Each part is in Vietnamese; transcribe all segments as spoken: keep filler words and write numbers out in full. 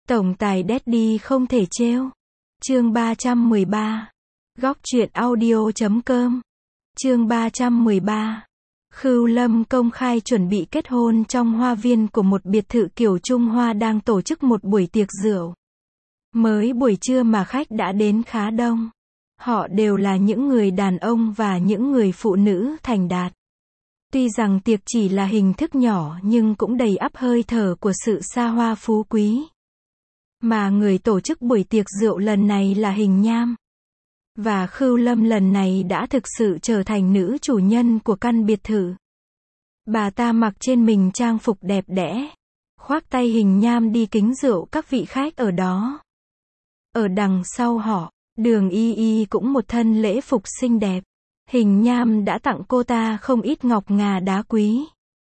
Tổng tài Daddy không thể trêu. Chương ba trăm mười ba. Góc truyện audio chấm com. Chương ba trăm mười ba. Khưu Lâm công khai chuẩn bị kết hôn trong hoa viên của một biệt thự kiểu Trung Hoa đang tổ chức một buổi tiệc rượu. Mới buổi trưa mà khách đã đến khá đông. Họ đều là những người đàn ông và những người phụ nữ thành đạt. Tuy rằng tiệc chỉ là hình thức nhỏ nhưng cũng đầy ắp hơi thở của sự xa hoa phú quý. Mà người tổ chức buổi tiệc rượu lần này là Hình Nham. Và Khưu Lâm lần này đã thực sự trở thành nữ chủ nhân của căn biệt thự. Bà ta mặc trên mình trang phục đẹp đẽ, khoác tay Hình Nham đi kính rượu các vị khách ở đó. Ở đằng sau họ, Đường Y Y cũng một thân lễ phục xinh đẹp. Hình Nham đã tặng cô ta không ít ngọc ngà đá quý.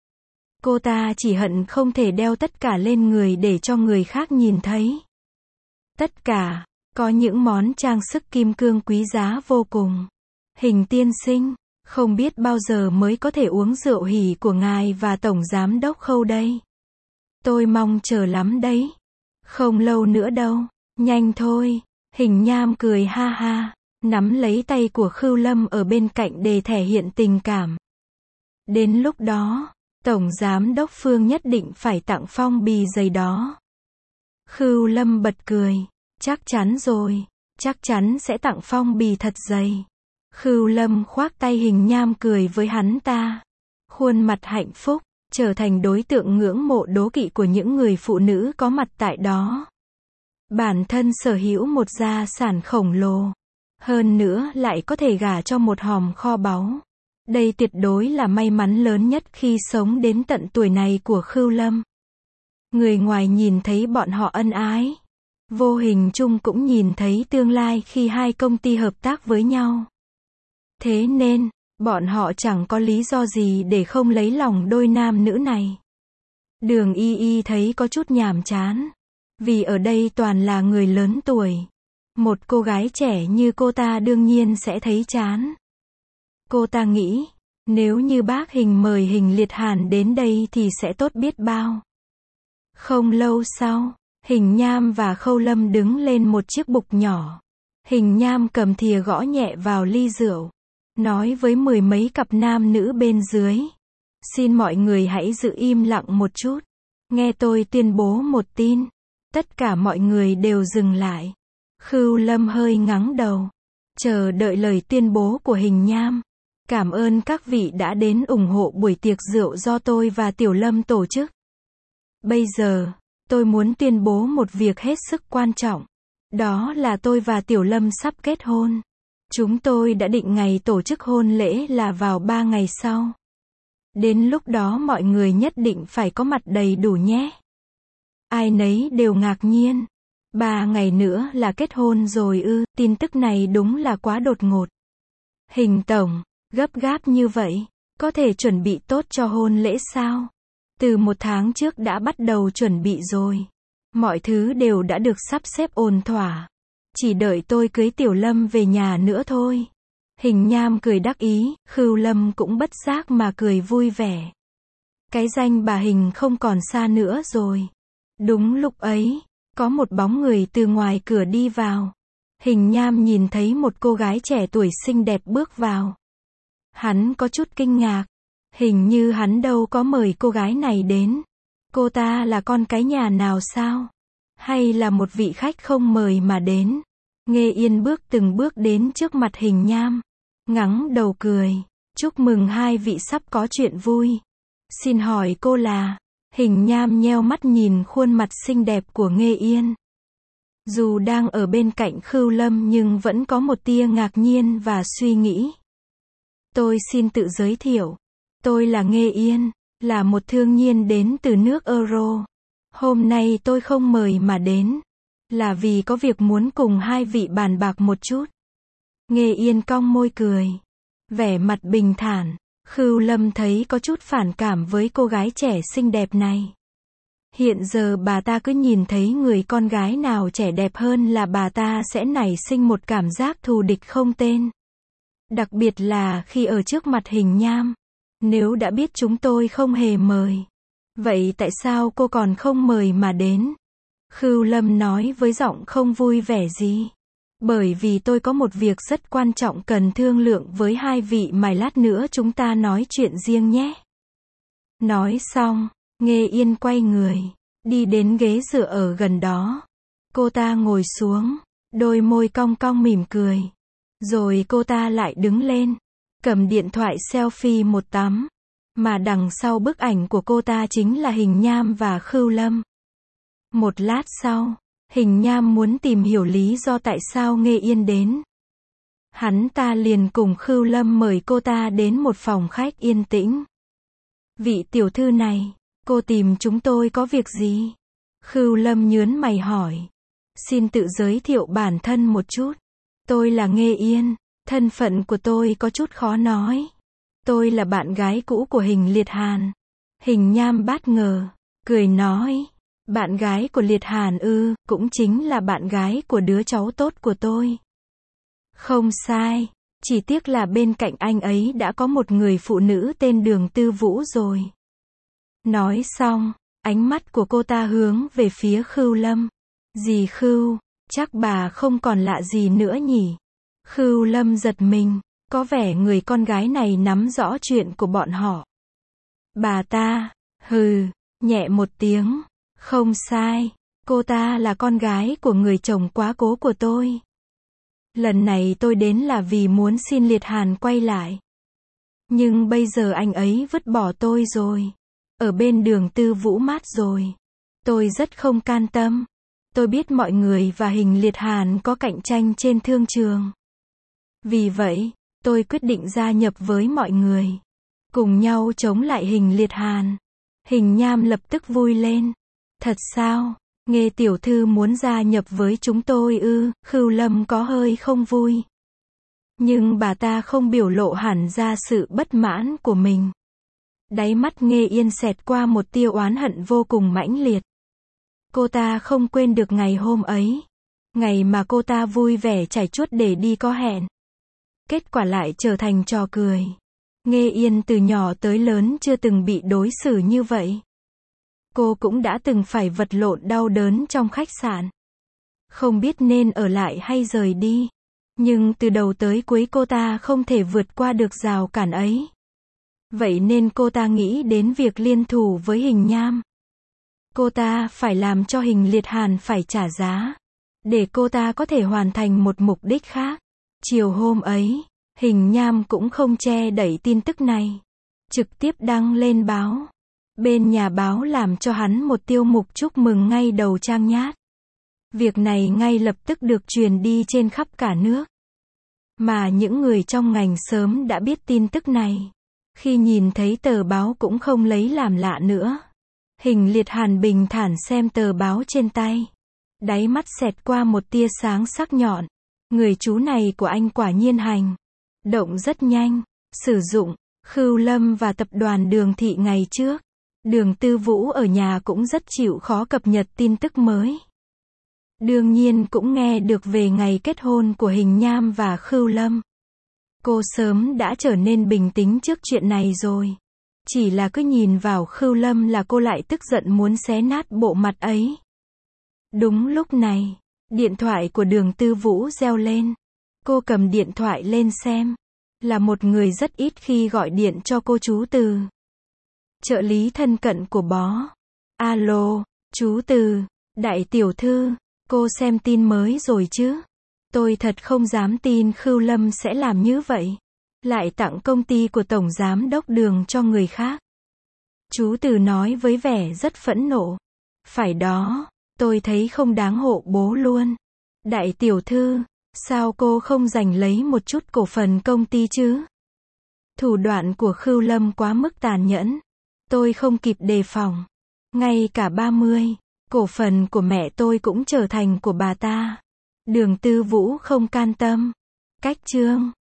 Cô ta chỉ hận không thể đeo tất cả lên người để cho người khác nhìn thấy. Tất cả, có những món trang sức kim cương quý giá vô cùng. Hình tiên sinh, không biết bao giờ mới có thể uống rượu hỉ của ngài và Tổng Giám đốc Khâu đây. Tôi mong chờ lắm đấy. Không lâu nữa đâu, nhanh thôi. Hình Nham cười ha ha, nắm lấy tay của Khưu Lâm ở bên cạnh để thể hiện tình cảm. Đến lúc đó, Tổng Giám đốc Phương nhất định phải tặng phong bì dày đó. Khưu Lâm bật cười. Chắc chắn rồi, chắc chắn sẽ tặng phong bì thật dày. Khưu Lâm khoác tay Hình Nham cười với hắn ta. Khuôn mặt hạnh phúc, trở thành đối tượng ngưỡng mộ đố kỵ của những người phụ nữ có mặt tại đó. Bản thân sở hữu một gia sản khổng lồ. Hơn nữa lại có thể gả cho một hòm kho báu. Đây tuyệt đối là may mắn lớn nhất khi sống đến tận tuổi này của Khưu Lâm. Người ngoài nhìn thấy bọn họ ân ái. Vô hình chung cũng nhìn thấy tương lai khi hai công ty hợp tác với nhau. Thế nên, bọn họ chẳng có lý do gì để không lấy lòng đôi nam nữ này. Đường Y Y thấy có chút nhàm chán. Vì ở đây toàn là người lớn tuổi. Một cô gái trẻ như cô ta đương nhiên sẽ thấy chán. Cô ta nghĩ, nếu như bác Hình mời Hình Liệt Hàn đến đây thì sẽ tốt biết bao. Không lâu sau, Hình Nham và Khâu Lâm đứng lên một chiếc bục nhỏ. Hình Nham cầm thìa gõ nhẹ vào ly rượu. Nói với mười mấy cặp nam nữ bên dưới. Xin mọi người hãy giữ im lặng một chút. Nghe tôi tuyên bố một tin. Tất cả mọi người đều dừng lại. Khưu Lâm hơi ngắng đầu. Chờ đợi lời tuyên bố của Hình Nham. Cảm ơn các vị đã đến ủng hộ buổi tiệc rượu do tôi và Tiểu Lâm tổ chức. Bây giờ, tôi muốn tuyên bố một việc hết sức quan trọng. Đó là tôi và Tiểu Lâm sắp kết hôn. Chúng tôi đã định ngày tổ chức hôn lễ là vào ba ngày sau. Đến lúc đó mọi người nhất định phải có mặt đầy đủ nhé. Ai nấy đều ngạc nhiên. Ba ngày nữa là kết hôn rồi ư, tin tức này đúng là quá đột ngột. Hình tổng, gấp gáp như vậy, có thể chuẩn bị tốt cho hôn lễ sao? Từ một tháng trước đã bắt đầu chuẩn bị rồi. Mọi thứ đều đã được sắp xếp ổn thỏa. Chỉ đợi tôi cưới Tiểu Lâm về nhà nữa thôi. Hình Nham cười đắc ý, Khưu Lâm cũng bất giác mà cười vui vẻ. Cái danh bà Hình không còn xa nữa rồi. Đúng lúc ấy, có một bóng người từ ngoài cửa đi vào. Hình Nham nhìn thấy một cô gái trẻ tuổi xinh đẹp bước vào. Hắn có chút kinh ngạc. Hình như hắn đâu có mời cô gái này đến. Cô ta là con cái nhà nào sao? Hay là một vị khách không mời mà đến? Nghê Yên bước từng bước đến trước mặt Hình Nham. Ngắng đầu cười. Chúc mừng hai vị sắp có chuyện vui. Xin hỏi cô là... Hình Nham nheo mắt nhìn khuôn mặt xinh đẹp của Nghê Yên. Dù đang ở bên cạnh Khưu Lâm nhưng vẫn có một tia ngạc nhiên và suy nghĩ. Tôi xin tự giới thiệu. Tôi là Nghê Yên, là một thương nhiên đến từ nước Euro. Hôm nay tôi không mời mà đến, là vì có việc muốn cùng hai vị bàn bạc một chút. Nghê Yên cong môi cười, vẻ mặt bình thản. Khưu Lâm thấy có chút phản cảm với cô gái trẻ xinh đẹp này. Hiện giờ bà ta cứ nhìn thấy người con gái nào trẻ đẹp hơn là bà ta sẽ nảy sinh một cảm giác thù địch không tên. Đặc biệt là khi ở trước mặt Hình Nham. Nếu đã biết chúng tôi không hề mời, vậy tại sao cô còn không mời mà đến? Khưu Lâm nói với giọng không vui vẻ gì. Bởi vì tôi có một việc rất quan trọng cần thương lượng với hai vị mà lát nữa chúng ta nói chuyện riêng nhé. Nói xong, Nghê Yên quay người, đi đến ghế dựa ở gần đó. Cô ta ngồi xuống, đôi môi cong cong mỉm cười. Rồi cô ta lại đứng lên, cầm điện thoại selfie một tấm. Mà đằng sau bức ảnh của cô ta chính là Hình Nham và Khưu Lâm. Một lát sau, Hình Nham muốn tìm hiểu lý do tại sao Nghê Yên đến. Hắn ta liền cùng Khưu Lâm mời cô ta đến một phòng khách yên tĩnh. Vị tiểu thư này, cô tìm chúng tôi có việc gì? Khưu Lâm nhướng mày hỏi. Xin tự giới thiệu bản thân một chút. Tôi là Nghê Yên, thân phận của tôi có chút khó nói. Tôi là bạn gái cũ của Hình Liệt Hàn. Hình Nham bất ngờ, cười nói. Bạn gái của Liệt Hàn ư, cũng chính là bạn gái của đứa cháu tốt của tôi. Không sai, chỉ tiếc là bên cạnh anh ấy đã có một người phụ nữ tên Đường Tư Vũ rồi. Nói xong, ánh mắt của cô ta hướng về phía Khưu Lâm. Dì Khưu, chắc bà không còn lạ gì nữa nhỉ? Khưu Lâm giật mình, có vẻ người con gái này nắm rõ chuyện của bọn họ. Bà ta, hừ, nhẹ một tiếng. Không sai, cô ta là con gái của người chồng quá cố của tôi. Lần này tôi đến là vì muốn xin Liệt Hàn quay lại. Nhưng bây giờ anh ấy vứt bỏ tôi rồi. Ở bên Đường Tư Vũ mát rồi. Tôi rất không can tâm. Tôi biết mọi người và Hình Liệt Hàn có cạnh tranh trên thương trường. Vì vậy, tôi quyết định gia nhập với mọi người. Cùng nhau chống lại Hình Liệt Hàn. Hình Nham lập tức vui lên. Thật sao? Nghê tiểu thư muốn gia nhập với chúng tôi ư? Khưu Lâm có hơi không vui. Nhưng bà ta không biểu lộ hẳn ra sự bất mãn của mình. Đáy mắt Nghê Yên xẹt qua một tia oán hận vô cùng mãnh liệt. Cô ta không quên được ngày hôm ấy. Ngày mà cô ta vui vẻ trải chuốt để đi có hẹn. Kết quả lại trở thành trò cười. Nghê Yên từ nhỏ tới lớn chưa từng bị đối xử như vậy. Cô cũng đã từng phải vật lộn đau đớn trong khách sạn. Không biết nên ở lại hay rời đi. Nhưng từ đầu tới cuối cô ta không thể vượt qua được rào cản ấy. Vậy nên cô ta nghĩ đến việc liên thủ với Hình Nham. Cô ta phải làm cho Hình Liệt Hàn phải trả giá. Để cô ta có thể hoàn thành một mục đích khác. Chiều hôm ấy, Hình Nham cũng không che đậy tin tức này. Trực tiếp đăng lên báo. Bên nhà báo làm cho hắn một tiêu mục chúc mừng ngay đầu trang nhát. Việc này ngay lập tức được truyền đi trên khắp cả nước. Mà những người trong ngành sớm đã biết tin tức này. Khi nhìn thấy tờ báo cũng không lấy làm lạ nữa. Hình Liệt Hàn bình thản xem tờ báo trên tay. Đáy mắt xẹt qua một tia sáng sắc nhọn. Người chú này của anh quả nhiên hành động rất nhanh. Sử dụng Khưu Lâm và tập đoàn Đường Thị ngày trước. Đường Tư Vũ ở nhà cũng rất chịu khó cập nhật tin tức mới. Đương nhiên cũng nghe được về ngày kết hôn của Hình Nham và Khưu Lâm. Cô sớm đã trở nên bình tĩnh trước chuyện này rồi. Chỉ là cứ nhìn vào Khưu Lâm là cô lại tức giận muốn xé nát bộ mặt ấy. Đúng lúc này, điện thoại của Đường Tư Vũ reo lên. Cô cầm điện thoại lên xem. Là một người rất ít khi gọi điện cho cô chú Từ. Trợ lý thân cận của bó. Alo, chú Từ, đại tiểu thư, cô xem tin mới rồi chứ? Tôi thật không dám tin Khưu Lâm sẽ làm như vậy. Lại tặng công ty của Tổng Giám đốc Đường cho người khác. Chú Từ nói với vẻ rất phẫn nộ. Phải đó, tôi thấy không đáng hộ bố luôn. Đại tiểu thư, sao cô không giành lấy một chút cổ phần công ty chứ? Thủ đoạn của Khưu Lâm quá mức tàn nhẫn. Tôi không kịp đề phòng. Ngay cả ba mươi, cổ phần của mẹ tôi cũng trở thành của bà ta. Đường Tư Vũ không can tâm. Cách chương